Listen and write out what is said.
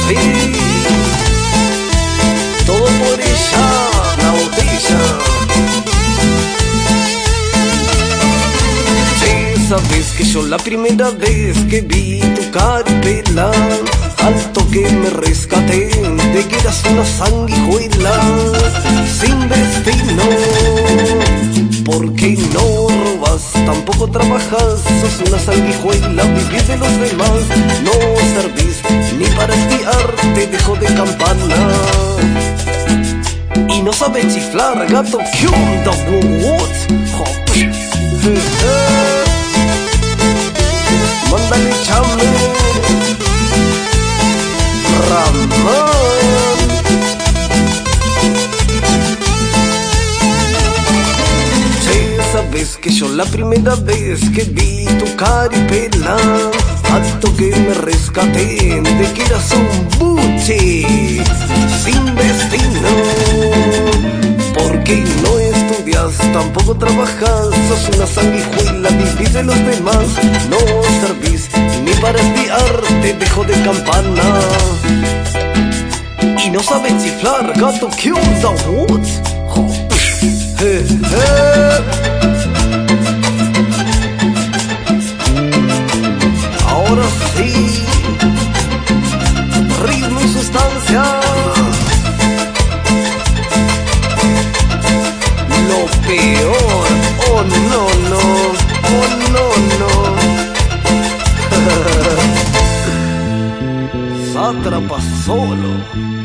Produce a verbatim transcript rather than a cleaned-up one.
sí, todo por ella, la botella. Sí, sabes que yo la primera vez que vi tu carpela, al toque me rescaté de que eras una sanguijuela sin destino. Porque no robas, tampoco trabajas, sos una sanguijuela, vivís de los demás, no servís ni para espiar, te dejo de campana. Y no sabes chiflar, gato, ¿qué onda, what? Mándale chame, Ramón. Sabes que yo la primera vez que vi tu caripela, al toque me rescaté de que eras un buche sin destino. Porque no estudias, tampoco trabajas, sos una sanguijuela, vivís de los demás, no servís ni para espiar, te dejo de campana. Y no sabes chiflar, gato, ¿qué onda, what? Oh, eh, eh. Ahora sí, ritmo y sustancia, lo peor, oh no, no, oh no, no. Sátrapa solo.